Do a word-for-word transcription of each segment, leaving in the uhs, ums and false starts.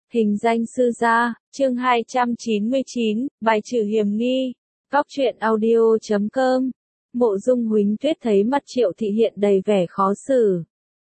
Hình danh sư gia, chương hai trăm chín mươi chín, bài trừ hiểm nghi. Góc truyện audio chấm com. Mộ Dung Huỳnh Tuyết thấy mặt Triệu Thị hiện đầy vẻ khó xử.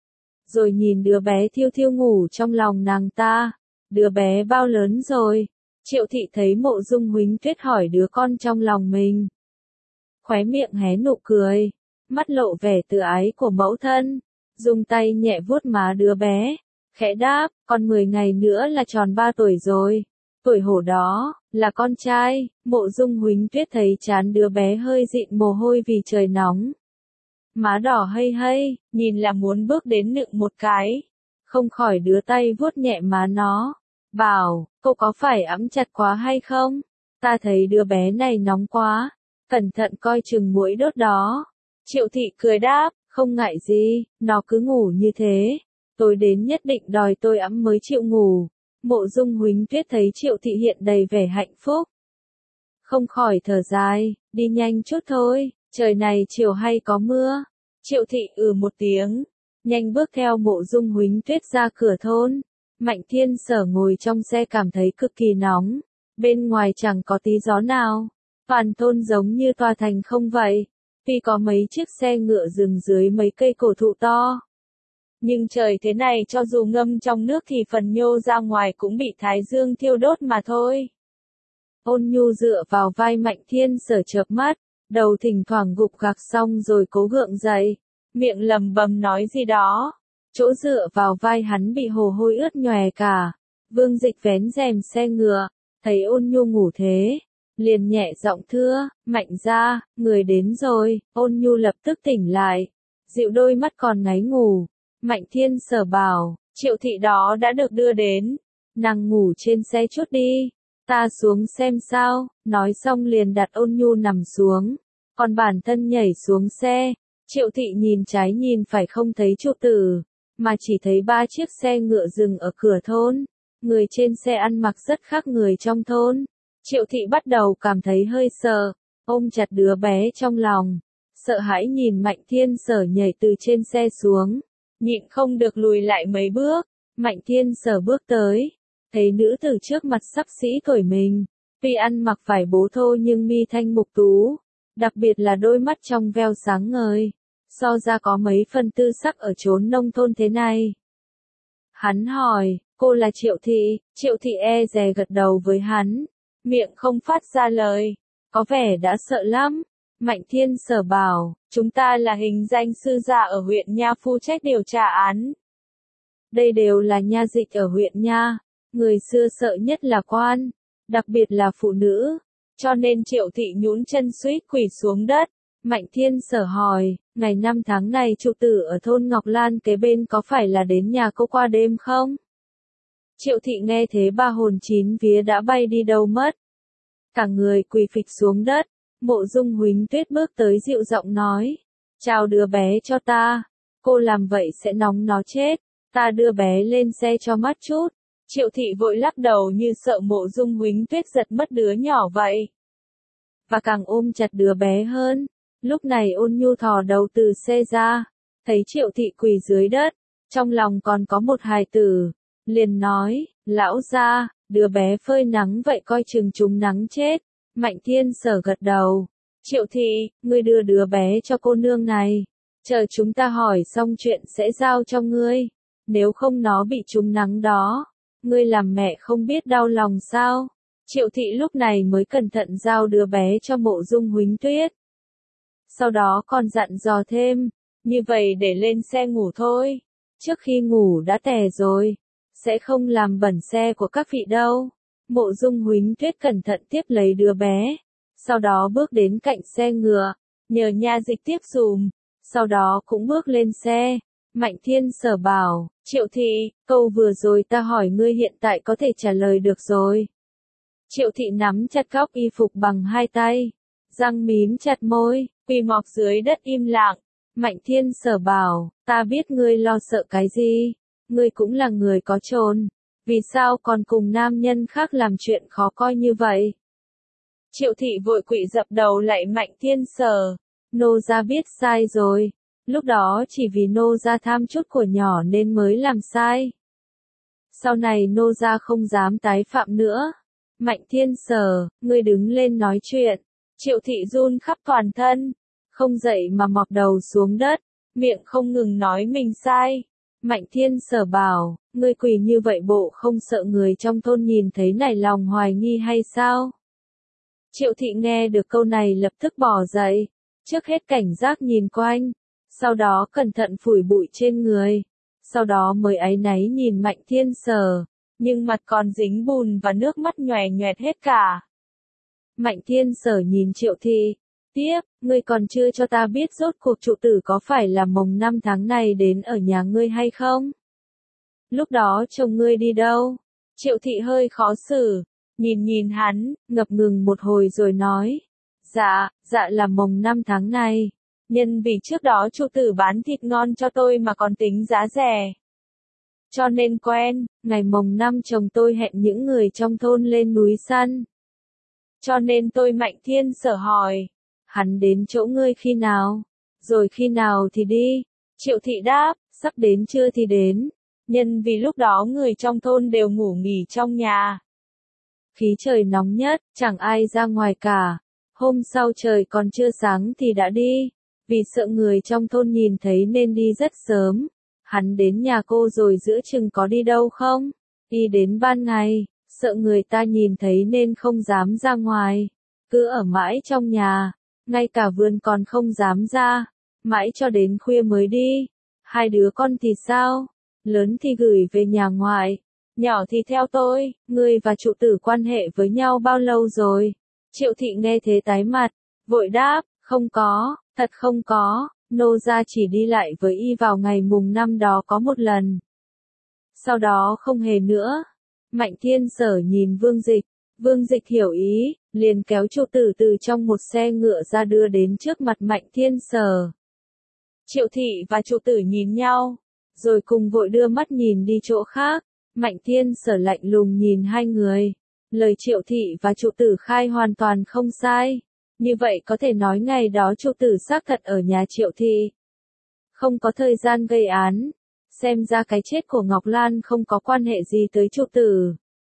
Rồi nhìn đứa bé thiêu thiêu ngủ trong lòng nàng ta. Đứa bé bao lớn rồi? Triệu Thị thấy Mộ Dung Huỳnh Tuyết hỏi đứa con trong lòng mình. Khóe miệng hé nụ cười, mắt lộ vẻ tự ái của mẫu thân, dùng tay nhẹ vuốt má đứa bé. Khẽ đáp, còn mười ngày nữa là tròn ba tuổi rồi. Tuổi hổ đó, là con trai. Mộ Dung Huỳnh Tuyết thấy trán đứa bé hơi dịn mồ hôi vì trời nóng. Má đỏ hây hây, nhìn là muốn bước đến nựng một cái. Không khỏi đưa tay vuốt nhẹ má nó. Bảo, cậu có phải ẵm chặt quá hay không? Ta thấy đứa bé này nóng quá. Cẩn thận coi chừng muỗi đốt đó. Triệu Thị cười đáp, không ngại gì, nó cứ ngủ như thế. Tôi đến nhất định đòi tôi ẵm mới chịu ngủ. Mộ Dung Huỳnh Tuyết thấy Triệu Thị hiện đầy vẻ hạnh phúc. Không khỏi thở dài, đi nhanh chút thôi, trời này chiều hay có mưa. Triệu Thị ừ một tiếng, nhanh bước theo Mộ Dung Huỳnh Tuyết ra cửa thôn. Mạnh Thiên Sở ngồi trong xe cảm thấy cực kỳ nóng, bên ngoài chẳng có tí gió nào. Toàn thôn giống như tòa thành không vậy, tuy có mấy chiếc xe ngựa dừng dưới mấy cây cổ thụ to. Nhưng trời thế này cho dù ngâm trong nước thì phần nhô ra ngoài cũng bị thái dương thiêu đốt mà thôi. Ôn Nhu dựa vào vai Mạnh Thiên Sở chợp mắt, đầu thỉnh thoảng gục gặc xong rồi cố gượng dậy, miệng lầm bầm nói gì đó. Chỗ dựa vào vai hắn bị hồ hôi ướt nhòe cả. Vương Dịch vén rèm xe ngựa, thấy Ôn Nhu ngủ thế, liền nhẹ giọng thưa, Mạnh gia, người đến rồi. Ôn Nhu lập tức tỉnh lại, dịu đôi mắt còn ngáy ngủ. Mạnh Thiên Sở bảo, Triệu Thị đó đã được đưa đến. Nàng ngủ trên xe chút đi, ta xuống xem sao. Nói xong liền đặt Ôn Nhu nằm xuống, còn bản thân nhảy xuống xe. Triệu Thị nhìn trái nhìn phải không thấy Trụ Tử, mà chỉ thấy ba chiếc xe ngựa dừng ở cửa thôn. Người trên xe ăn mặc rất khác người trong thôn. Triệu Thị bắt đầu cảm thấy hơi sợ, ôm chặt đứa bé trong lòng, sợ hãi nhìn Mạnh Thiên Sở nhảy từ trên xe xuống. Nhịn không được lùi lại mấy bước. Mạnh Thiên Sở bước tới, thấy nữ tử trước mặt xắp xỉ tuổi mình, tuy ăn mặc vải bố thô nhưng mi thanh mục tú, đặc biệt là đôi mắt trong veo sáng ngời, so ra có mấy phần tư sắc ở chốn nông thôn thế này. Hắn hỏi, cô là Triệu Thị? Triệu Thị e dè gật đầu với hắn, miệng không phát ra lời, có vẻ đã sợ lắm. Mạnh Thiên Sở bảo, chúng ta là hình danh sư gia ở huyện Nha phụ trách điều tra án. Đây đều là nha dịch ở huyện Nha, người xưa sợ nhất là quan, đặc biệt là phụ nữ, cho nên Triệu Thị nhũn chân suýt quỳ xuống đất. Mạnh Thiên Sở hỏi, ngày năm tháng này Trụ Tử ở thôn Ngọc Lan kế bên có phải là đến nhà cô qua đêm không? Triệu Thị nghe thế ba hồn chín vía đã bay đi đâu mất. Cả người quỳ phịch xuống đất. Mộ Dung Huỳnh Tuyết bước tới dịu giọng nói, chào đứa bé cho ta, cô làm vậy sẽ nóng nó chết, ta đưa bé lên xe cho mát chút. Triệu Thị vội lắc đầu như sợ Mộ Dung Huỳnh Tuyết giật mất đứa nhỏ vậy, và càng ôm chặt đứa bé hơn. Lúc này Ôn Nhu thò đầu từ xe ra, thấy Triệu Thị quỳ dưới đất, trong lòng còn có một hài tử, liền nói, lão gia, đứa bé phơi nắng vậy coi chừng chúng nắng chết. Mạnh Thiên Sở gật đầu, Triệu Thị, ngươi đưa đứa bé cho cô nương này, chờ chúng ta hỏi xong chuyện sẽ giao cho ngươi, nếu không nó bị trúng nắng đó, ngươi làm mẹ không biết đau lòng sao. Triệu Thị lúc này mới cẩn thận giao đứa bé cho Mộ Dung Huỳnh Tuyết. Sau đó còn dặn dò thêm, như vậy để lên xe ngủ thôi, trước khi ngủ đã tè rồi, sẽ không làm bẩn xe của các vị đâu. Mộ Dung Huỳnh Tuyết cẩn thận tiếp lấy đứa bé, sau đó bước đến cạnh xe ngựa, nhờ nha dịch tiếp dùm, sau đó cũng bước lên xe. Mạnh Thiên Sở bảo, Triệu Thị, câu vừa rồi ta hỏi ngươi hiện tại có thể trả lời được rồi. Triệu Thị nắm chặt góc y phục bằng hai tay, răng mím chặt môi, quỳ mọp dưới đất im lặng. Mạnh Thiên Sở bảo, ta biết ngươi lo sợ cái gì, ngươi cũng là người có chồn. Vì sao còn cùng nam nhân khác làm chuyện khó coi như vậy? Triệu Thị vội quỵ dập đầu lạy Mạnh Thiên Sở, nô gia biết sai rồi, lúc đó chỉ vì nô gia tham chút của nhỏ nên mới làm sai. Sau này nô gia không dám tái phạm nữa. Mạnh Thiên Sở, ngươi đứng lên nói chuyện. Triệu thị run khắp toàn thân, không dậy mà mọc đầu xuống đất, miệng không ngừng nói mình sai. Mạnh Thiên Sở bảo, ngươi quỳ như vậy bộ không sợ người trong thôn nhìn thấy nảy lòng hoài nghi hay sao? Triệu thị nghe được câu này lập tức bỏ dậy, trước hết cảnh giác nhìn quanh, sau đó cẩn thận phủi bụi trên người, sau đó mới áy náy nhìn Mạnh Thiên Sở, nhưng mặt còn dính bùn và nước mắt nhòe nhoẹt hết cả. Mạnh Thiên Sở nhìn Triệu thị, tiếp, ngươi còn chưa cho ta biết rốt cuộc trụ tử có phải là mồng năm tháng này đến ở nhà ngươi hay không? Lúc đó chồng ngươi đi đâu? Triệu thị hơi khó xử, nhìn nhìn hắn, ngập ngừng một hồi rồi nói, dạ, dạ là mồng năm tháng này, nhân vì trước đó trụ tử bán thịt ngon cho tôi mà còn tính giá rẻ. Cho nên quen, ngày mồng năm chồng tôi hẹn những người trong thôn lên núi săn. Cho nên tôi Mạnh Thiên Sở hỏi, hắn đến chỗ ngươi khi nào? Rồi khi nào thì đi? Triệu thị đáp, sắp đến trưa thì đến. Nhân vì lúc đó người trong thôn đều ngủ nghỉ trong nhà. Khí trời nóng nhất, chẳng ai ra ngoài cả. Hôm sau trời còn chưa sáng thì đã đi. Vì sợ người trong thôn nhìn thấy nên đi rất sớm. Hắn đến nhà cô rồi giữa chừng có đi đâu không? Đi đến ban ngày, sợ người ta nhìn thấy nên không dám ra ngoài. Cứ ở mãi trong nhà, ngay cả vườn còn không dám ra. Mãi cho đến khuya mới đi. Hai đứa con thì sao? Lớn thì gửi về nhà ngoại, nhỏ thì theo tôi. Ngươi và trụ tử quan hệ với nhau bao lâu rồi? Triệu thị nghe thế tái mặt, vội đáp, không có, thật không có, nô gia chỉ đi lại với y vào ngày mùng năm đó có một lần. Sau đó không hề nữa. Mạnh Thiên Sở nhìn Vương Dịch, Vương Dịch hiểu ý, liền kéo trụ tử từ trong một xe ngựa ra đưa đến trước mặt Mạnh Thiên Sở. Triệu thị và trụ tử nhìn nhau, rồi cùng vội đưa mắt nhìn đi chỗ khác. Mạnh Thiên Sở lạnh lùng nhìn hai người. Lời Triệu thị và trụ tử khai hoàn toàn không sai. Như vậy có thể nói ngày đó trụ tử xác thật ở nhà Triệu thị. Không có thời gian gây án. Xem ra cái chết của Ngọc Lan không có quan hệ gì tới trụ tử.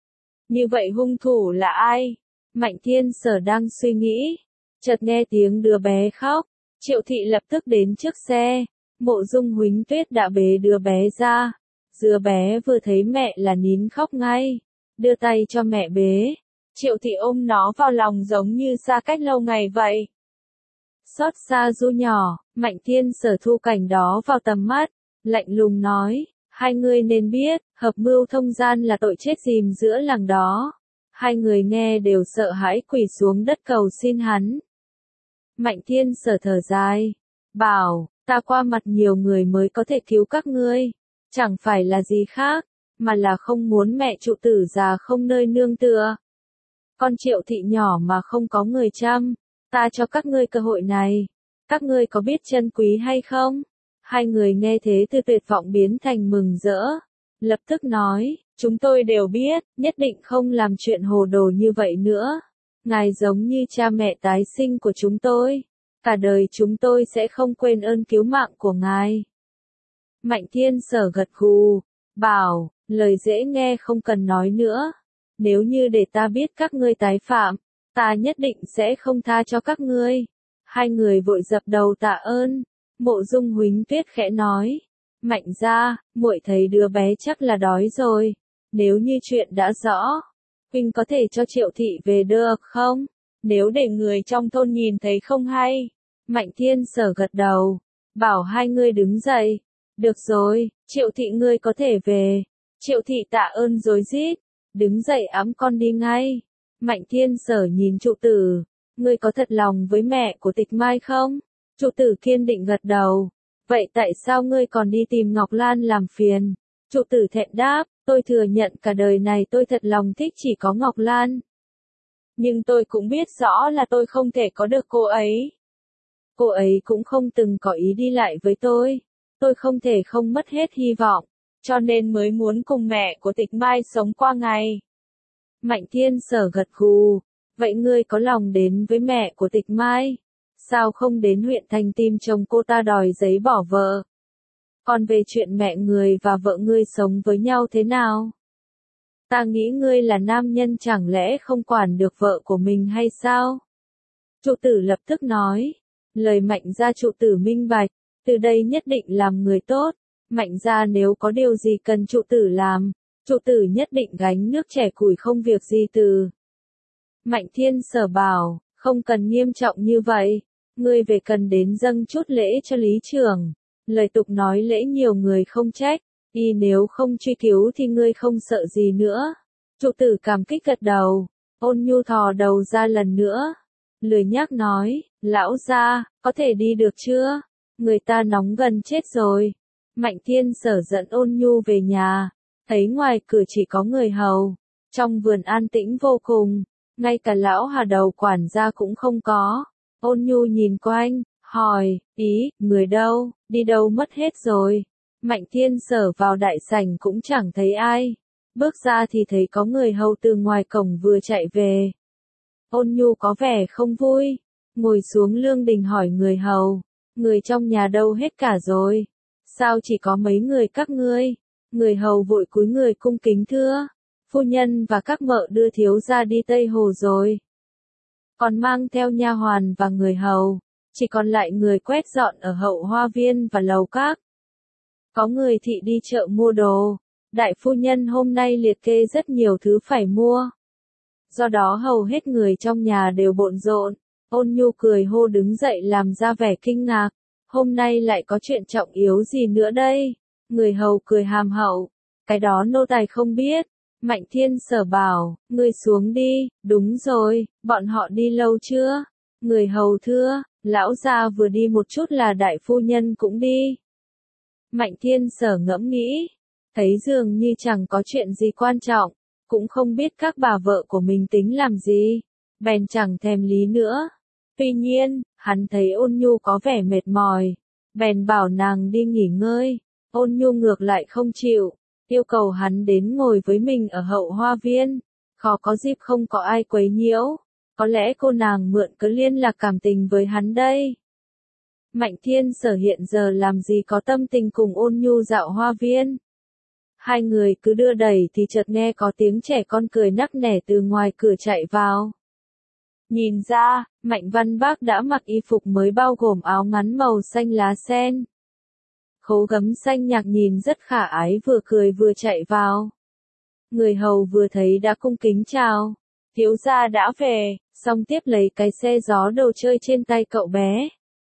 Như vậy hung thủ là ai? Mạnh Thiên Sở đang suy nghĩ. Chợt nghe tiếng đứa bé khóc. Triệu thị lập tức đến trước xe. Mộ Dung Huỳnh Tuyết đã bế đứa bé ra. Đứa bé vừa thấy mẹ là nín khóc ngay. Đưa tay cho mẹ bế. Triệu thị ôm nó vào lòng giống như xa cách lâu ngày vậy. Xót xa Du nhỏ, Mạnh Thiên Sở thu cảnh đó vào tầm mắt. Lạnh lùng nói, hai người nên biết, hợp mưu thông gian là tội chết dìm giữa làng đó. Hai người nghe đều sợ hãi quỳ xuống đất cầu xin hắn. Mạnh Thiên Sở thở dài, bảo, ta qua mặt nhiều người mới có thể cứu các ngươi. Chẳng phải là gì khác, mà là không muốn mẹ trụ tử già không nơi nương tựa. Con Triệu thị nhỏ mà không có người chăm, ta cho các ngươi cơ hội này. Các ngươi có biết trân quý hay không? Hai người nghe thế từ tuyệt vọng biến thành mừng rỡ. Lập tức nói, chúng tôi đều biết, nhất định không làm chuyện hồ đồ như vậy nữa. Ngài giống như cha mẹ tái sinh của chúng tôi. Cả đời chúng tôi sẽ không quên ơn cứu mạng của ngài. Mạnh Thiên Sở gật gù, bảo, lời dễ nghe không cần nói nữa. Nếu như để ta biết các ngươi tái phạm, ta nhất định sẽ không tha cho các ngươi. Hai người vội dập đầu tạ ơn. Mộ Dung Huỳnh Tuyết khẽ nói, Mạnh gia, muội thấy đứa bé chắc là đói rồi. Nếu như chuyện đã rõ, huynh có thể cho Triệu thị về được không? Nếu để người trong thôn nhìn thấy không hay. Mạnh Thiên Sở gật đầu, bảo hai người đứng dậy. Được rồi, Triệu thị ngươi có thể về. Triệu thị tạ ơn rối rít, đứng dậy ẵm con đi ngay. Mạnh Thiên Sở nhìn trụ tử, ngươi có thật lòng với mẹ của Tịch Mai không? Trụ tử kiên định gật đầu. Vậy tại sao ngươi còn đi tìm Ngọc Lan làm phiền? Trụ tử thẹn đáp, tôi thừa nhận cả đời này tôi thật lòng thích chỉ có Ngọc Lan. Nhưng tôi cũng biết rõ là tôi không thể có được cô ấy. Cô ấy cũng không từng có ý đi lại với tôi. Tôi không thể không mất hết hy vọng, cho nên mới muốn cùng mẹ của Tịch Mai sống qua ngày. Mạnh Thiên Sở gật gù, vậy ngươi có lòng đến với mẹ của Tịch Mai? Sao không đến huyện thành tìm chồng cô ta đòi giấy bỏ vợ? Còn về chuyện mẹ người và vợ ngươi sống với nhau thế nào? Ta nghĩ ngươi là nam nhân chẳng lẽ không quản được vợ của mình hay sao? Trụ tử lập tức nói. Lời Mạnh gia trụ tử minh bạch, từ đây nhất định làm người tốt. Mạnh gia nếu có điều gì cần trụ tử làm, trụ tử nhất định gánh nước trẻ củi không việc gì từ. Mạnh Thiên Sở bảo, không cần nghiêm trọng như vậy, ngươi về cần đến dâng chút lễ cho lý trưởng. Lời tục nói lễ nhiều người không trách, y nếu không truy cứu thì ngươi không sợ gì nữa. Trụ tử cảm kích gật đầu, Ôn Nhu thò đầu ra lần nữa. Lười nhác nói, lão gia, có thể đi được chưa? Người ta nóng gần chết rồi. Mạnh Thiên Sở dẫn Ôn Nhu về nhà, thấy ngoài cửa chỉ có người hầu, trong vườn an tĩnh vô cùng, ngay cả lão Hà đầu quản gia cũng không có. Ôn Nhu nhìn quanh, hỏi, ý, người đâu, đi đâu mất hết rồi. Mạnh Thiên Sở vào đại sảnh cũng chẳng thấy ai, bước ra thì thấy có người hầu từ ngoài cổng vừa chạy về. Ôn Nhu có vẻ không vui, ngồi xuống lương đình hỏi người hầu, người trong nhà đâu hết cả rồi, sao chỉ có mấy người các ngươi? Người hầu vội cúi người cung kính thưa, phu nhân và các mợ đưa thiếu gia đi Tây Hồ rồi. Còn mang theo nha hoàn và người hầu, chỉ còn lại người quét dọn ở hậu hoa viên và lầu các. Có người thị đi chợ mua đồ, đại phu nhân hôm nay liệt kê rất nhiều thứ phải mua. Do đó hầu hết người trong nhà đều bộn rộn. Ôn Nhu cười hô đứng dậy làm ra vẻ kinh ngạc, hôm nay lại có chuyện trọng yếu gì nữa đây? Người hầu cười hàm hậu, cái đó nô tài không biết. Mạnh Thiên Sở bảo, ngươi xuống đi, đúng rồi, bọn họ đi lâu chưa? Người hầu thưa, lão gia vừa đi một chút là đại phu nhân cũng đi. Mạnh Thiên Sở ngẫm nghĩ, thấy dường như chẳng có chuyện gì quan trọng, cũng không biết các bà vợ của mình tính làm gì, bèn chẳng thèm lý nữa. Tuy nhiên, hắn thấy Ôn Nhu có vẻ mệt mỏi, bèn bảo nàng đi nghỉ ngơi. Ôn Nhu ngược lại không chịu, yêu cầu hắn đến ngồi với mình ở hậu hoa viên, khó có dịp không có ai quấy nhiễu, có lẽ cô nàng mượn cớ liên lạc cảm tình với hắn đây. Mạnh Thiên Sở hiện giờ làm gì có tâm tình cùng Ôn Nhu dạo hoa viên. Hai người cứ đưa đẩy thì chợt nghe có tiếng trẻ con cười nắc nẻ từ ngoài cửa chạy vào. Nhìn ra, Mạnh Văn Bác đã mặc y phục mới bao gồm áo ngắn màu xanh lá sen. Khố gấm xanh nhạc nhìn rất khả ái vừa cười vừa chạy vào. Người hầu vừa thấy đã cung kính chào. Thiếu gia đã về, xong tiếp lấy cái xe gió đồ chơi trên tay cậu bé.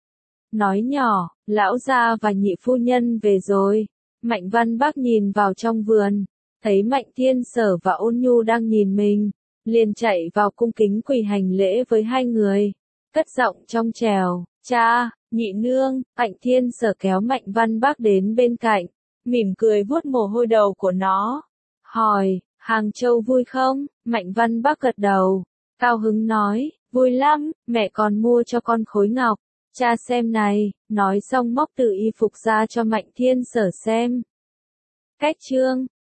Nói nhỏ, lão gia và nhị phu nhân về rồi. Mạnh Văn Bác nhìn vào trong vườn, thấy Mạnh Thiên Sở và Ôn Nhu đang nhìn mình, liền chạy vào cung kính quỳ hành lễ với hai người, cất giọng trong trèo, cha, nhị nương. Mạnh Thiên Sở kéo Mạnh Văn Bác đến bên cạnh, mỉm cười vuốt mồ hôi đầu của nó, hỏi, Hàng Châu vui không? Mạnh Văn Bác gật đầu, cao hứng nói, vui lắm, mẹ còn mua cho con khối ngọc. Cha xem này, nói xong móc từ y phục ra cho Mạnh Thiên Sở xem. Cách chương